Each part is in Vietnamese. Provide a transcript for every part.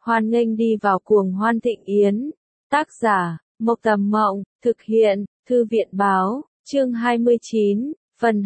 Hoan nghênh đi vào cuồng hoan thịnh yến. Tác giả, Mộc Tầm Mộng, thực hiện, Thư viện Báo, chương 29, phần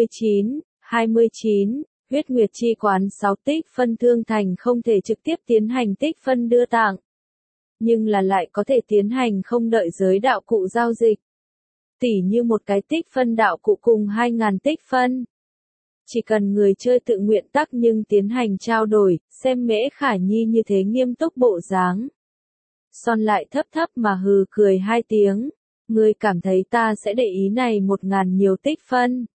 29, huyết nguyệt chi quán 6 tích phân thương thành không thể trực tiếp tiến hành tích phân đưa tặng. Nhưng là lại có thể tiến hành không đợi giới đạo cụ giao dịch. Tỉ như một cái tích phân đạo cụ cùng 2.000 tích phân. Chỉ cần người chơi tự nguyện tắc nhưng tiến hành trao đổi, xem Mễ Khả Nhi như thế nghiêm túc bộ dáng. Son lại thấp thấp mà hừ cười 2 tiếng. Ngươi cảm thấy ta sẽ để ý này 1.000 nhiều tích phân.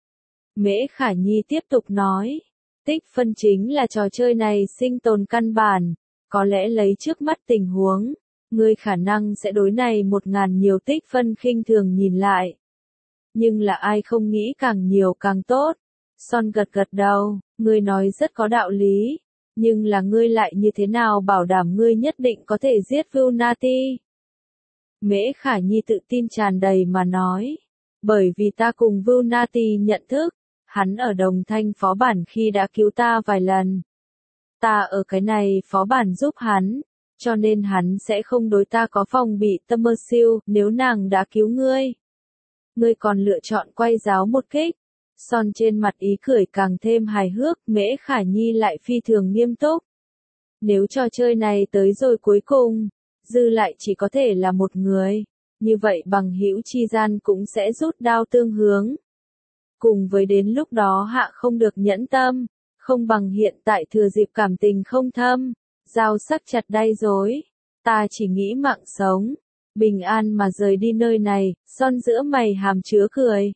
Mễ Khả Nhi tiếp tục nói. Tích phân chính là trò chơi này sinh tồn căn bản. Có lẽ lấy trước mắt tình huống, ngươi khả năng sẽ đối này 1.000 nhiều tích phân khinh thường nhìn lại. Nhưng là ai không nghĩ càng nhiều càng tốt. Son gật gật đầu, ngươi nói rất có đạo lý. Nhưng là ngươi lại như thế nào bảo đảm ngươi nhất định có thể giết Vulnati? Mễ Khả Nhi tự tin tràn đầy mà nói. Bởi vì ta cùng Vulnati nhận thức, hắn ở Đồng Thanh phó bản khi đã cứu ta vài lần. Ta ở cái này phó bản giúp hắn, cho nên hắn sẽ không đối ta có phòng bị tâm mơ siêu nếu nàng đã cứu ngươi. Ngươi còn lựa chọn quay giáo một kích. Son trên mặt ý cười càng thêm hài hước, Mễ Khả Nhi lại phi thường nghiêm túc. Nếu trò chơi này tới rồi cuối cùng, dư lại chỉ có thể là một người, như vậy bằng hữu chi gian cũng sẽ rút đao tương hướng. Cùng với đến lúc đó hạ không được nhẫn tâm, không bằng hiện tại thừa dịp cảm tình không thâm, dao sắc chặt đay dối. Ta chỉ nghĩ mạng sống, bình an mà rời đi nơi này. Son giữa mày hàm chứa cười.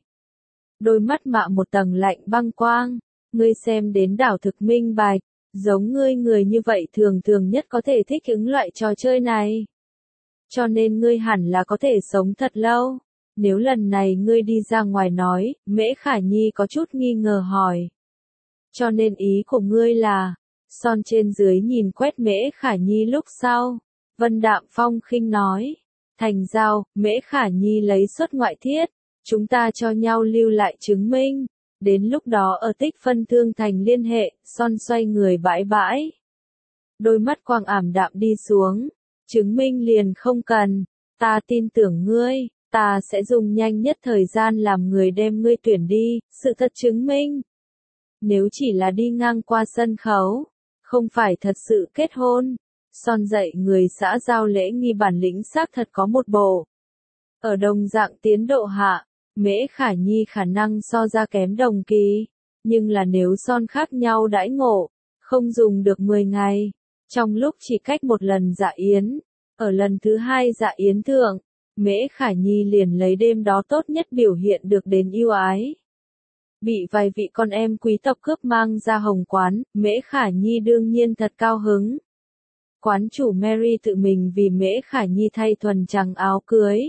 Đôi mắt mạ một tầng lạnh băng quang, ngươi xem đến đảo thực minh bạch, giống ngươi người như vậy thường thường nhất có thể thích ứng loại trò chơi này. Cho nên ngươi hẳn là có thể sống thật lâu. Nếu lần này ngươi đi ra ngoài nói, Mễ Khả Nhi có chút nghi ngờ hỏi. Cho nên ý của ngươi là, Son trên dưới nhìn quét Mễ Khả Nhi lúc sau. Vân Đạm Phong khinh nói, thành giao, Mễ Khả Nhi lấy xuất ngoại thiết. Chúng ta cho nhau lưu lại chứng minh. Đến lúc đó ở tích phân thương thành liên hệ. Son xoay người bãi bãi. Đôi mắt quang ảm đạm đi xuống. Chứng minh liền không cần. Ta tin tưởng ngươi. Ta sẽ dùng nhanh nhất thời gian làm người đem ngươi tuyển đi. Sự thật chứng minh. Nếu chỉ là đi ngang qua sân khấu, không phải thật sự kết hôn. Son dạy người xã giao lễ nghi bản lĩnh xác thật có một bộ. Ở đồng dạng tiến độ hạ, Mễ Khả Nhi khả năng so ra kém đồng kỳ, nhưng là nếu Son khác nhau đãi ngộ, không dùng được 10 ngày, trong lúc chỉ cách một lần dạ yến, ở lần thứ 2 dạ yến thượng, Mễ Khả Nhi liền lấy đêm đó tốt nhất biểu hiện được đến yêu ái. Bị vài vị con em quý tộc cướp mang ra hồng quán, Mễ Khả Nhi đương nhiên thật cao hứng. Quán chủ Mary tự mình vì Mễ Khả Nhi thay thuần trắng áo cưới.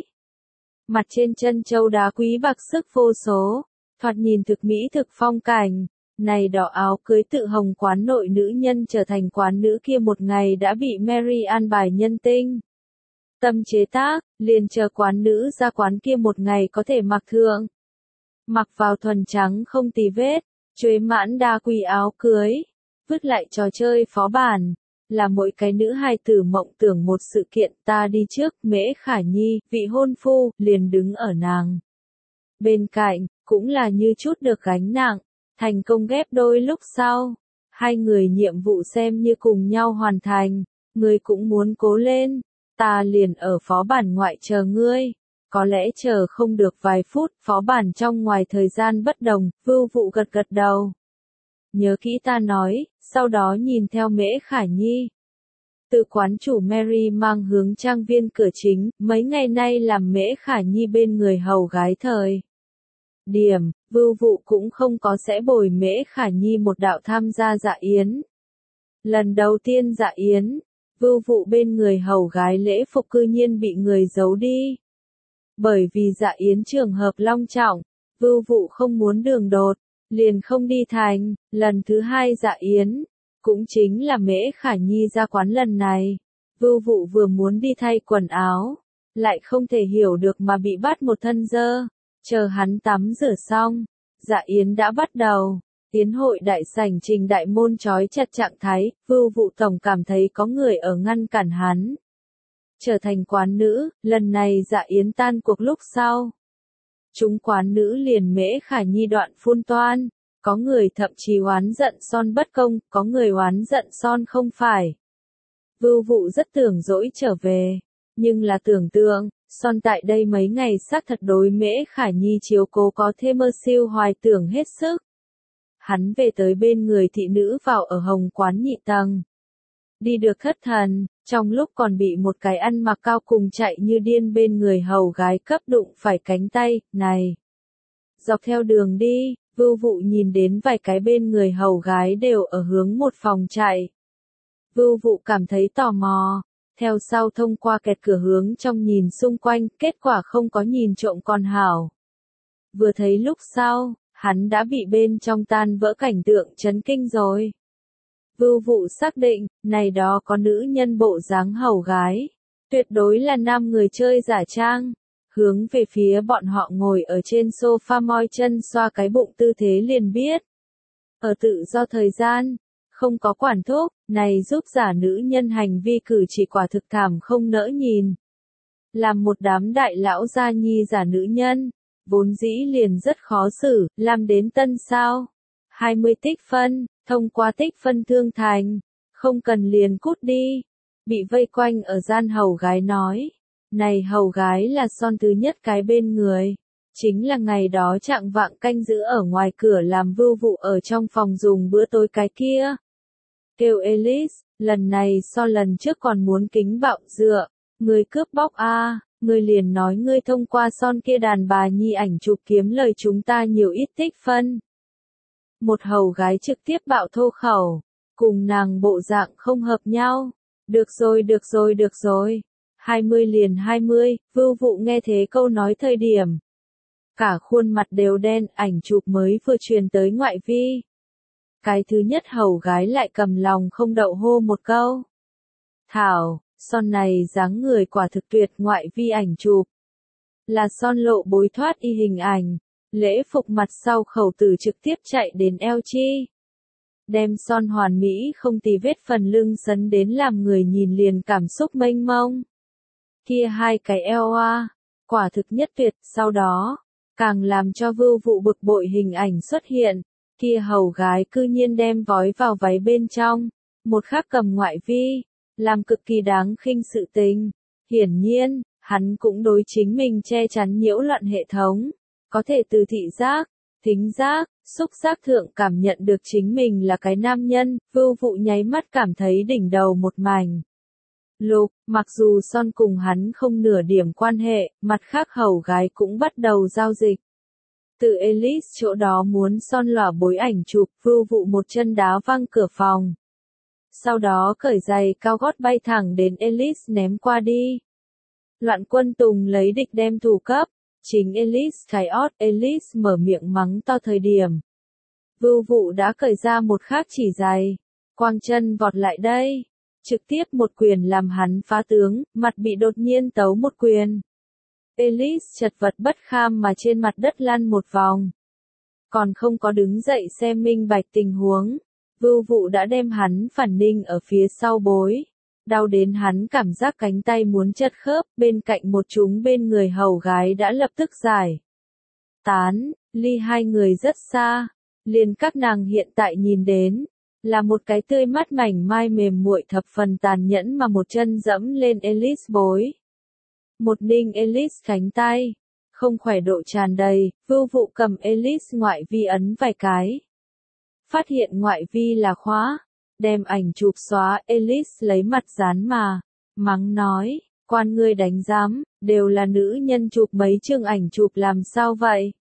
Mặt trên chân châu đá quý bạc sức vô số, thoạt nhìn thực mỹ thực phong cảnh. Này đỏ áo cưới tự hồng quán nội nữ nhân trở thành quán nữ kia một ngày đã bị Mary an bài nhân tinh. Tâm chế tác, liền chờ quán nữ ra quán kia một ngày có thể mặc thượng. Mặc vào thuần trắng không tì vết, chuế mãn đa quý áo cưới, vứt lại trò chơi phó bản. Là mỗi cái nữ hài tử mộng tưởng một sự kiện. Ta đi trước, Mễ Khả Nhi, vị hôn phu, liền đứng ở nàng bên cạnh, cũng là như chút được gánh nặng, thành công ghép đôi lúc sau. Hai người nhiệm vụ xem như cùng nhau hoàn thành, ngươi cũng muốn cố lên, ta liền ở phó bản ngoại chờ ngươi. Có lẽ chờ không được vài phút, phó bản trong ngoài thời gian bất đồng. Vưu Vụ gật gật đầu. Nhớ kỹ ta nói, sau đó nhìn theo Mễ Khả Nhi. Tự quán chủ Mary mang hướng trang viên cửa chính, mấy ngày nay làm Mễ Khả Nhi bên người hầu gái thời điểm, Vưu Vụ cũng không có sẽ bồi Mễ Khả Nhi một đạo tham gia dạ yến. Lần đầu tiên dạ yến, Vưu Vụ bên người hầu gái lễ phục cư nhiên bị người giấu đi. Bởi vì dạ yến trường hợp long trọng, Vưu Vụ không muốn đường đột, liền không đi thành. Lần thứ 2 dạ yến, cũng chính là Mễ Khả Nhi ra quán lần này. Vưu Vụ vừa muốn đi thay quần áo, lại không thể hiểu được mà bị bắt một thân dơ. Chờ hắn tắm rửa xong, dạ yến đã bắt đầu. Tiến hội đại sảnh Trình Đại Môn trói chặt trạng thái, Vưu Vụ Tổng cảm thấy có người ở ngăn cản hắn. Trở thành quán nữ, lần này Dạ Yến tan cuộc lúc sau. Chúng quán nữ liền Mễ Khả Nhi đoạn phun toan, có người thậm chí oán giận Son bất công, có người oán giận Son không phải. Vưu Vụ rất tưởng dỗi trở về, nhưng là tưởng tượng, Son tại đây mấy ngày xác thật đối Mễ Khả Nhi chiếu cố có thêm mơ siêu hoài tưởng hết sức. Hắn về tới bên người thị nữ vào ở Hồng quán nhị tầng. Đi được thất thần, trong lúc còn bị một cái ăn mặc cao cùng chạy như điên bên người hầu gái cấp đụng phải cánh tay, này. Dọc theo đường đi, Vưu Vụ nhìn đến vài cái bên người hầu gái đều ở hướng một phòng chạy. Vưu Vụ cảm thấy tò mò, theo sau thông qua kẹt cửa hướng trong nhìn xung quanh, kết quả không có nhìn trộm con hảo. Vừa thấy lúc sau, hắn đã bị bên trong tan vỡ cảnh tượng chấn kinh rồi. Vưu Vụ xác định, này đó có nữ nhân bộ dáng hầu gái, tuyệt đối là nam người chơi giả trang, hướng về phía bọn họ ngồi ở trên sofa moi chân xoa cái bụng tư thế liền biết. Ở tự do thời gian, không có quản thúc, này giúp giả nữ nhân hành vi cử chỉ quả thực thảm không nỡ nhìn. Làm một đám đại lão gia nhi giả nữ nhân, vốn dĩ liền rất khó xử, làm đến tân sao. 20 tích phân, thông qua tích phân thương thành, không cần liền cút đi. Bị vây quanh ở gian hầu gái nói, này hầu gái là Son thứ nhất cái bên người. Chính là ngày đó trạng vạng canh giữ ở ngoài cửa làm Vưu Vụ ở trong phòng dùng bữa tối cái kia. Kêu Elise, lần này so lần trước còn muốn kính bạo dựa, người cướp bóc a, người liền nói ngươi thông qua Son kia đàn bà nhi ảnh chụp kiếm lời chúng ta nhiều ít tích phân. Một hầu gái trực tiếp bạo thô khẩu, cùng nàng bộ dạng không hợp nhau. Được rồi được rồi được rồi, 20 liền 20, Vưu Vụ nghe thế câu nói thời điểm. Cả khuôn mặt đều đen, ảnh chụp mới vừa truyền tới ngoại vi. Cái thứ nhất hầu gái lại cầm lòng không đậu hô một câu. Thảo, Son này dáng người quả thực tuyệt, ngoại vi ảnh chụp. Là Son lộ bối thoát y hình ảnh, lễ phục mặt sau khẩu tử trực tiếp chạy đến eo chi. Đem Son hoàn mỹ không tì vết phần lưng sấn đến làm người nhìn liền cảm xúc mênh mông. Kia hai cái eo a, quả thực nhất tuyệt, sau đó, càng làm cho Vưu Vụ bực bội hình ảnh xuất hiện. Kia hầu gái cư nhiên đem vói vào váy bên trong, một khác cầm ngoại vi, làm cực kỳ đáng khinh sự tình. Hiển nhiên, hắn cũng đối chính mình che chắn nhiễu loạn hệ thống, có thể từ thị giác, thính giác, xúc giác thượng cảm nhận được chính mình là cái nam nhân. Vưu Vụ nháy mắt cảm thấy đỉnh đầu một mảnh lục, mặc dù Son cùng hắn không nửa điểm quan hệ, mặt khác hầu gái cũng bắt đầu giao dịch. Từ Elise chỗ đó muốn Son lỏa bối ảnh chụp, Vưu Vụ một chân đá văng cửa phòng. Sau đó cởi giày cao gót bay thẳng đến Elise ném qua đi. Loạn Quân Tùng lấy địch đem thủ cấp, chính Elise cái ót, Elise mở miệng mắng to thời điểm. Vưu Vụ đã cởi ra một khác chỉ giày, quang chân vọt lại đây, trực tiếp một quyền làm hắn phá tướng, mặt bị đột nhiên tấu một quyền. Elise chật vật bất kham mà trên mặt đất lăn một vòng. Còn không có đứng dậy xem minh bạch tình huống, Vưu Vụ đã đem hắn phản ninh ở phía sau bối. Đau đến hắn cảm giác cánh tay muốn chật khớp, bên cạnh một chúng bên người hầu gái đã lập tức giải tán, ly hai người rất xa, liền các nàng hiện tại nhìn đến, là một cái tươi mắt mảnh mai mềm muội thập phần tàn nhẫn mà một chân dẫm lên Elise bối. Một ninh Elise cánh tay, không khỏe độ tràn đầy, Vưu Vụ cầm Elise ngoại vi ấn vài cái. Phát hiện ngoại vi là khóa, đem ảnh chụp xóa, Elise lấy mặt dán mà, mắng nói, quan ngươi đánh giám, đều là nữ nhân chụp mấy chương ảnh chụp làm sao vậy?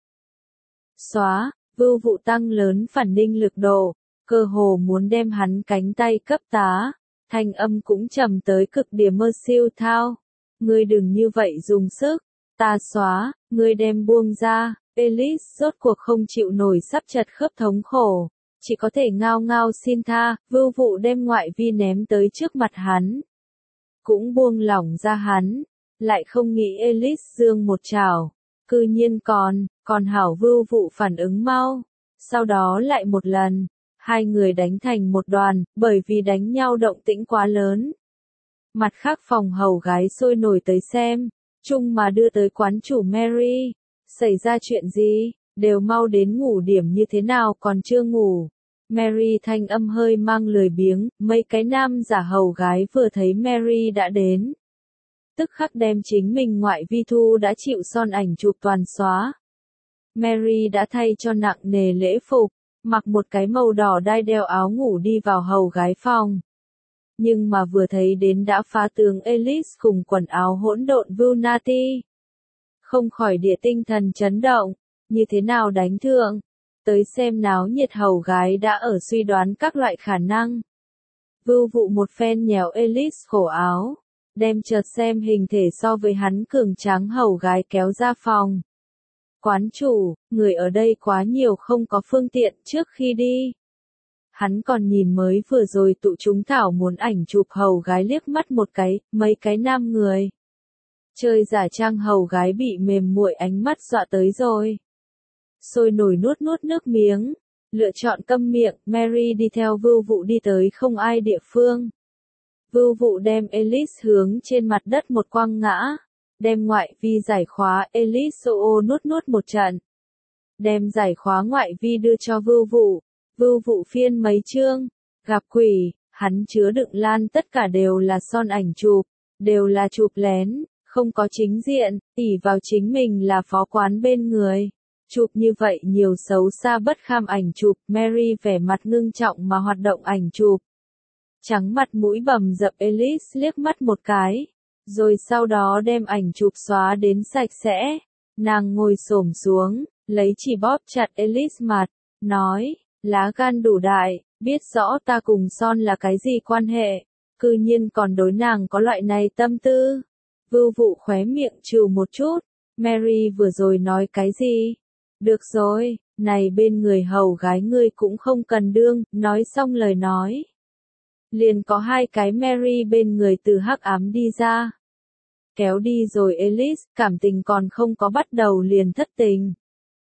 Xóa, Vưu Vụ tăng lớn phản ninh lực độ, cơ hồ muốn đem hắn cánh tay cấp tá, thanh âm cũng trầm tới cực điểm mơ siêu thao. Ngươi đừng như vậy dùng sức, ta xóa, ngươi đem buông ra. Elise rốt cuộc không chịu nổi sắp chật khớp thống khổ, chỉ có thể ngao ngao xin tha. Vưu Vụ đem ngoại vi ném tới trước mặt hắn, cũng buông lỏng ra hắn, lại không nghĩ Elise dương một chảo, cư nhiên còn hảo. Vưu Vụ phản ứng mau, sau đó lại một lần, hai người đánh thành một đoàn, bởi vì đánh nhau động tĩnh quá lớn. Mặt khác phòng hầu gái sôi nổi tới xem, chung mà đưa tới quán chủ Mary, xảy ra chuyện gì, đều mau đến ngủ điểm như thế nào còn chưa ngủ. Mary thanh âm hơi mang lười biếng, mấy cái nam giả hầu gái vừa thấy Mary đã đến. Tức khắc đem chính mình ngoại vi thu đã chịu son ảnh chụp toàn xóa. Mary đã thay cho nặng nề lễ phục, mặc một cái màu đỏ đai đeo áo ngủ đi vào hầu gái phòng. Nhưng mà vừa thấy đến đã phá tường Elise cùng quần áo hỗn độn Vulnati. Không khỏi địa tinh thần chấn động, như thế nào đánh thượng. Tới xem náo nhiệt hầu gái đã ở suy đoán các loại khả năng. Vưu vụ một phen nhéo Elise cổ áo, đem chợt xem hình thể so với hắn cường tráng hầu gái kéo ra phòng. Quán chủ, người ở đây quá nhiều không có phương tiện trước khi đi. Hắn còn nhìn mới vừa rồi tụ chúng thảo muốn ảnh chụp hầu gái liếc mắt một cái, mấy cái nam người. Chơi giả trang hầu gái bị mềm muội ánh mắt dọa tới rồi. Sôi nổi nuốt nuốt nước miếng, lựa chọn câm miệng, Mary đi theo vưu vụ đi tới không ai địa phương. Vưu vụ đem Elise hướng trên mặt đất một quăng ngã, đem ngoại vi giải khóa Elise nuốt nuốt một trận. Đem giải khóa ngoại vi đưa cho vưu vụ phiên mấy chương, gặp quỷ, hắn chứa đựng lan tất cả đều là son ảnh chụp, đều là chụp lén, không có chính diện, ỷ vào chính mình là phó quán bên người. Chụp như vậy nhiều xấu xa bất kham ảnh chụp, Mary vẻ mặt ngưng trọng mà hoạt động ảnh chụp. Trắng mặt mũi bầm dập Elise liếc mắt một cái, rồi sau đó đem ảnh chụp xóa đến sạch sẽ. Nàng ngồi xổm xuống, lấy chỉ bóp chặt Elise mặt, nói, lá gan đủ đại, biết rõ ta cùng son là cái gì quan hệ, cư nhiên còn đối nàng có loại này tâm tư. Vưu vụ khóe miệng trừ một chút, Mary vừa rồi nói cái gì? Được rồi, này bên người hầu gái ngươi cũng không cần đương, nói xong lời nói. Liền có hai cái Mary bên người từ hắc ám đi ra. Kéo đi rồi Elise, cảm tình còn không có bắt đầu liền thất tình.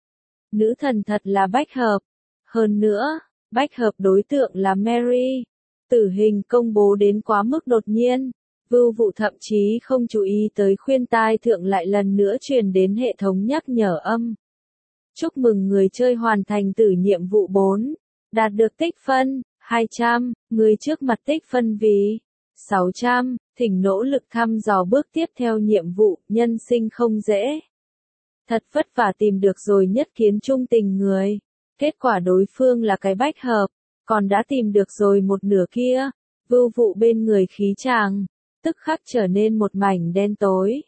Nữ thần thật là bách hợp. Hơn nữa, bách hợp đối tượng là Mary. Tử hình công bố đến quá mức đột nhiên. Vưu vụ thậm chí không chú ý tới khuyên tai thượng lại lần nữa truyền đến hệ thống nhắc nhở âm. Chúc mừng người chơi hoàn thành tử nhiệm vụ 4. Đạt được tích phân, 200, người trước mặt tích phân vì 600, thỉnh nỗ lực thăm dò bước tiếp theo nhiệm vụ, nhân sinh không dễ. Thật vất vả tìm được rồi nhất kiến trung tình người. Kết quả đối phương là cái bách hợp, còn đã tìm được rồi một nửa kia. Vưu vụ bên người khí chàng, tức khắc trở nên một mảnh đen tối.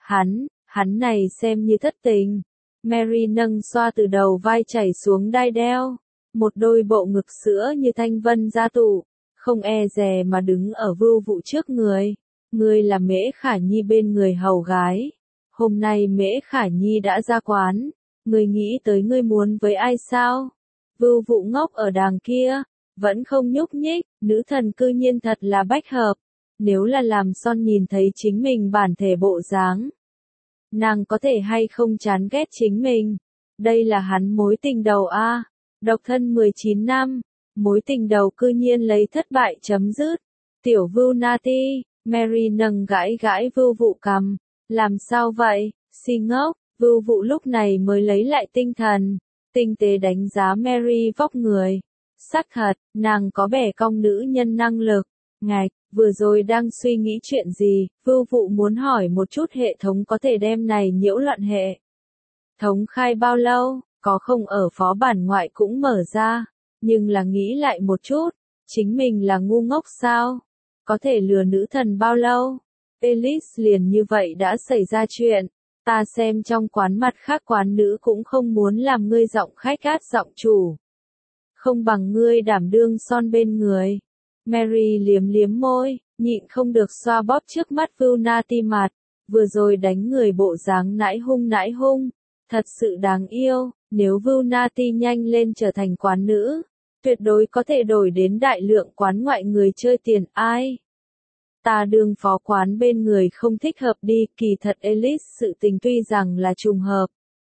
Hắn này xem như thất tình. Mary nâng xoa từ đầu vai chảy xuống đai đeo, một đôi bộ ngực sữa như thanh vân gia tụ, không e dè mà đứng ở vưu vụ trước người. Người là Mễ Khả Nhi bên người hầu gái. Hôm nay Mễ Khả Nhi đã ra quán, người nghĩ tới ngươi muốn với ai sao? Vưu vụ ngốc ở đàng kia, vẫn không nhúc nhích, nữ thần cư nhiên thật là bách hợp. Nếu là làm son nhìn thấy chính mình bản thể bộ dáng, nàng có thể hay không chán ghét chính mình. Đây là hắn mối tình đầu a. Độc thân 19 năm, mối tình đầu cư nhiên lấy thất bại chấm dứt. Tiểu Vưu Nati, Mary nâng gãi gãi vưu vụ cằm. Làm sao vậy, si ngốc, vưu vụ lúc này mới lấy lại tinh thần. Tinh tế đánh giá Mary vóc người. Xác thật, nàng có bẻ cong nữ nhân năng lực. Ngạch, vừa rồi đang suy nghĩ chuyện gì, vưu vụ muốn hỏi một chút hệ thống có thể đem này nhiễu loạn hệ thống khai bao lâu, có không ở phó bản ngoại cũng mở ra, nhưng là nghĩ lại một chút, chính mình là ngu ngốc sao, có thể lừa nữ thần bao lâu, Elise liền như vậy đã xảy ra chuyện, ta xem trong quán mặt khác quán nữ cũng không muốn làm ngươi giọng khách gát giọng chủ, không bằng ngươi đảm đương son bên người. Mary liếm liếm môi, nhịn không được xoa bóp trước mắt Vulnati mặt, vừa rồi đánh người bộ dáng nãi hung, thật sự đáng yêu, nếu Vulnati nhanh lên trở thành quán nữ, tuyệt đối có thể đổi đến đại lượng quán ngoại người chơi tiền ai. Ta đương phó quán bên người không thích hợp đi, kỳ thật Elise sự tình tuy rằng là trùng hợp.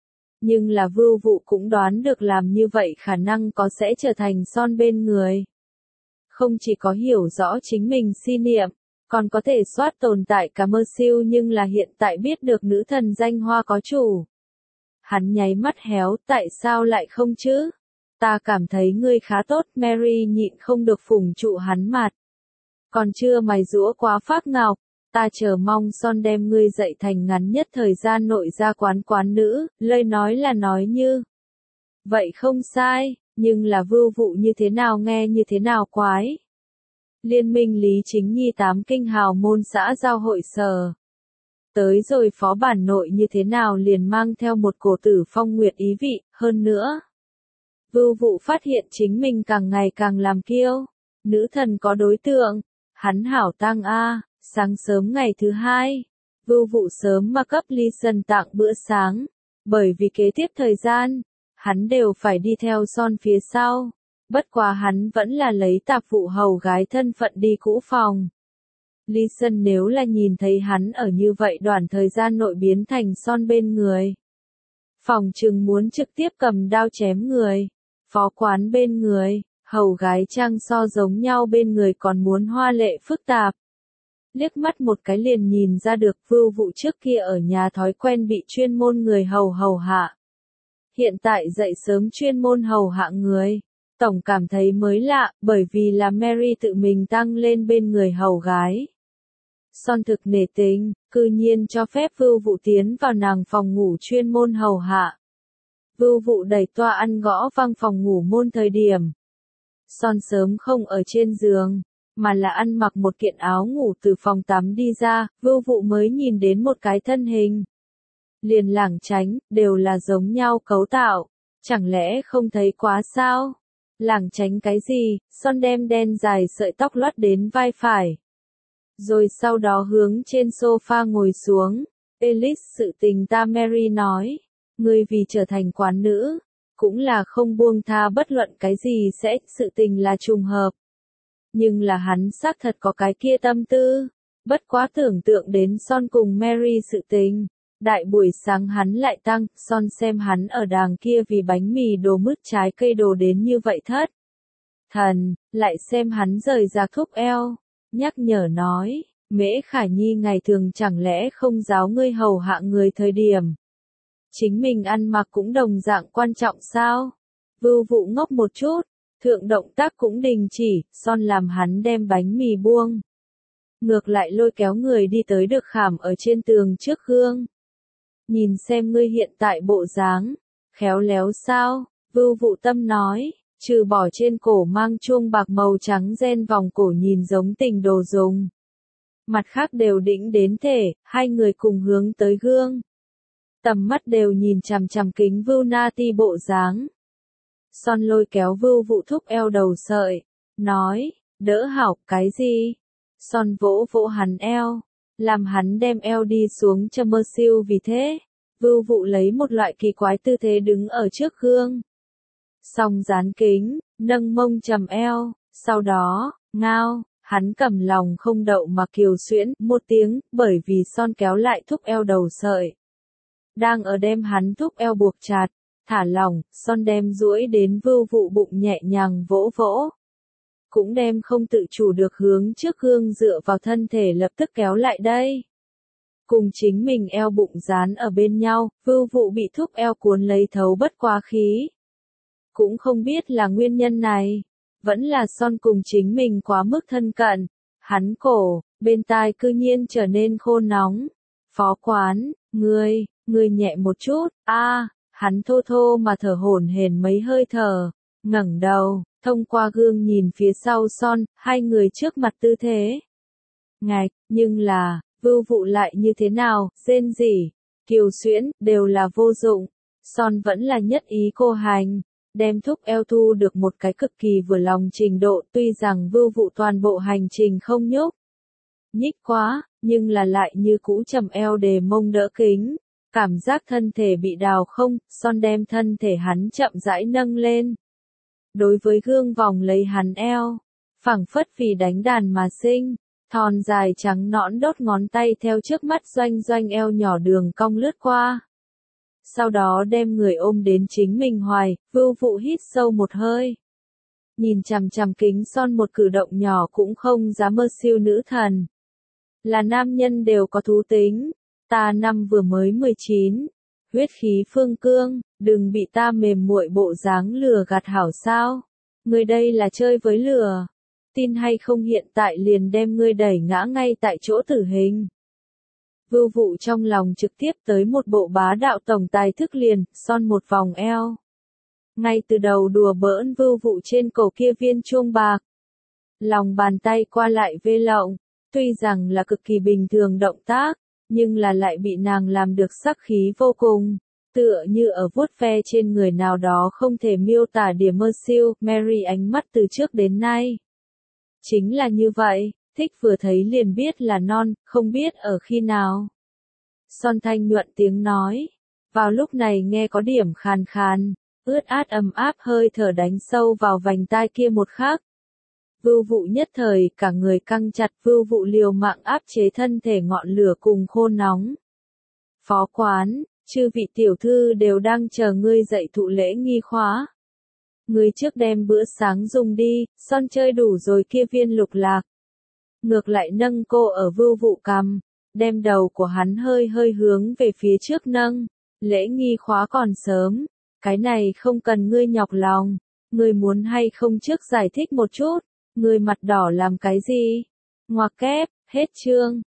Nhưng là Vưu Vụ cũng đoán được làm như vậy khả năng có sẽ trở thành Son bên người. Không chỉ có hiểu rõ chính mình si niệm, còn có thể soát tồn tại cả mơ siêu nhưng là hiện tại biết được nữ thần danh hoa có chủ. Hắn nháy mắt héo, tại sao lại không chứ? Ta cảm thấy ngươi khá tốt, Mary nhịn không được phủng trụ hắn mặt. Còn chưa mày giũa quá phác ngọc, ta chờ mong Son đem ngươi dạy thành ngắn nhất thời gian nội ra quán nữ, lời nói là nói như. Vậy không sai, nhưng là Vưu Vụ như thế nào nghe như thế nào quái. Liên minh Lý Chính Nhi 8 kinh hào môn xã giao hội sở. Tới rồi phó bản nội như thế nào liền mang theo một cổ tử phong nguyệt ý vị, hơn nữa. Vưu Vụ phát hiện chính mình càng ngày càng làm kiêu. Nữ thần có đối tượng, hắn hảo tang a. Sáng sớm ngày thứ hai, Vưu Vụ sớm mà cấp Ly Sân tặng bữa sáng, bởi vì kế tiếp thời gian, hắn đều phải đi theo Son phía sau, bất quá hắn vẫn là lấy tạp vụ hầu gái thân phận đi cũ phòng. Ly Sân nếu là nhìn thấy hắn ở như vậy đoạn thời gian nội biến thành Son bên người. Phòng trừng muốn trực tiếp cầm đao chém người, phó quán bên người, hầu gái trang so giống nhau bên người còn muốn hoa lệ phức tạp. Liếc mắt một cái liền nhìn ra được Vưu Vụ trước kia ở nhà thói quen bị chuyên môn người hầu hạ. Hiện tại dậy sớm chuyên môn hầu hạ người. Tổng cảm thấy mới lạ, bởi vì là Mary tự mình tăng lên bên người hầu gái. Son thực nể tình, cư nhiên cho phép Vưu Vụ tiến vào nàng phòng ngủ chuyên môn hầu hạ. Vưu Vụ đẩy toa ăn gõ vang phòng ngủ môn thời điểm. Son sớm không ở trên giường, mà là ăn mặc một kiện áo ngủ từ phòng tắm đi ra, Vưu Vụ mới nhìn đến một cái thân hình. Liền lảng tránh, đều là giống nhau cấu tạo, chẳng lẽ không thấy quá sao? Lảng tránh cái gì? Son đem đen dài sợi tóc loắt đến vai phải. Rồi sau đó hướng trên sofa ngồi xuống. Ellis sự tình ta Mary nói, ngươi vì trở thành quán nữ, cũng là không buông tha bất luận cái gì sẽ, sự tình là trùng hợp. Nhưng là hắn xác thật có cái kia tâm tư, bất quá tưởng tượng đến Son cùng Mary sự tình. Đại buổi sáng hắn lại tăng, Son xem hắn ở đàng kia vì bánh mì đồ mứt trái cây đồ đến như vậy thất. Thần, lại xem hắn rời ra thúc eo, nhắc nhở nói, Mễ Khả Nhi ngày thường chẳng lẽ không giáo ngươi hầu hạ người thời điểm. Chính mình ăn mặc cũng đồng dạng quan trọng sao? Vưu Vụ ngốc một chút, thượng động tác cũng đình chỉ, Son làm hắn đem bánh mì buông. Ngược lại lôi kéo người đi tới được khảm ở trên tường trước gương. Nhìn xem ngươi hiện tại bộ dáng, khéo léo sao? Vưu Vụ tâm nói, trừ bỏ trên cổ mang chuông bạc màu trắng ren vòng cổ nhìn giống tình đồ dùng. Mặt khác đều đĩnh đến thể, hai người cùng hướng tới gương. Tầm mắt đều nhìn chằm chằm kính Vưu Nati bộ dáng. Son lôi kéo Vưu Vụ thúc eo đầu sợi, nói, đỡ hảo, cái gì? Son vỗ vỗ hắn eo, làm hắn đem eo đi xuống cho mơ siêu vì thế. Vưu Vụ lấy một loại kỳ quái tư thế đứng ở trước gương. Song dán kính, nâng mông trầm eo, sau đó, ngao, hắn cầm lòng không đậu mà kiều xuyễn, một tiếng, bởi vì Son kéo lại thúc eo đầu sợi. Đang ở đem hắn thúc eo buộc chặt, thả lỏng, Son đem duỗi đến Vưu Vụ bụng nhẹ nhàng vỗ vỗ. Cũng đem không tự chủ được hướng trước gương dựa vào thân thể lập tức kéo lại đây. Cùng chính mình eo bụng dán ở bên nhau, Vưu Vụ bị thúc eo cuốn lấy thấu bất quá khí. Cũng không biết là nguyên nhân này, vẫn là Son cùng chính mình quá mức thân cận. Hắn cổ, bên tai cư nhiên trở nên khô nóng. Phó quán, ngươi nhẹ một chút, hắn thô thô mà thở hổn hển mấy hơi thở, ngẩng đầu, thông qua gương nhìn phía sau Son, hai người trước mặt tư thế. Ngạch, nhưng là, Vưu Vụ lại như thế nào, rên rỉ, kiều xuyễn, đều là vô dụng. Son vẫn là nhất ý cô hành, đem thúc eo thu được một cái cực kỳ vừa lòng trình độ, tuy rằng Vưu Vụ toàn bộ hành trình không nhúc nhích quá, nhưng là lại như cũ trầm eo đề mông đỡ kính. Cảm giác thân thể bị đào không, Son đem thân thể hắn chậm rãi nâng lên. Đối với gương vòng lấy hắn eo, phảng phất vì đánh đàn mà sinh, thon dài trắng nõn đốt ngón tay theo trước mắt doanh doanh eo nhỏ đường cong lướt qua. sau đó đem người ôm đến chính mình hoài, Vưu Vụ hít sâu một hơi. Nhìn chằm chằm kính son một cử động nhỏ cũng không dám mơ siêu nữ thần. Là nam nhân đều có thú tính, ta năm vừa mới 19, huyết khí phương cương, đừng bị ta mềm muội bộ dáng lừa gạt hảo sao. Ngươi đây là chơi với lừa. Tin hay không hiện tại liền đem ngươi đẩy ngã ngay tại chỗ tử hình. Vưu Vụ trong lòng trực tiếp tới một bộ bá đạo tổng tài thức liền, son một vòng eo. Ngay từ đầu đùa bỡn Vưu Vụ trên cổ kia viên chuông bạc. Lòng bàn tay qua lại vê lộng, tuy rằng là cực kỳ bình thường động tác, nhưng là lại bị nàng làm được sắc khí vô cùng, tựa như ở vuốt ve trên người nào đó không thể miêu tả điểm mơ siêu. Mary ánh mắt từ trước đến nay chính là như vậy, thích vừa thấy liền biết là non, không biết ở khi nào. Son thanh nhuận tiếng nói, vào lúc này nghe có điểm khàn khàn, ướt át ấm áp hơi thở đánh sâu vào vành tai kia một khắc. Vưu Vụ nhất thời cả người căng chặt, Vưu Vụ liều mạng áp chế thân thể ngọn lửa cùng khô nóng. Phó quán, chư vị tiểu thư đều đang chờ ngươi dậy thụ lễ nghi khóa. Ngươi trước đem bữa sáng dùng đi, son chơi đủ rồi kia viên lục lạc. Ngược lại nâng cô ở Vưu Vụ cằm, đem đầu của hắn hơi hơi hướng về phía trước nâng. Lễ nghi khóa còn sớm, cái này không cần ngươi nhọc lòng. Ngươi muốn hay không trước giải thích một chút, ngươi mặt đỏ làm cái gì? Ngoặc kép, hết chương.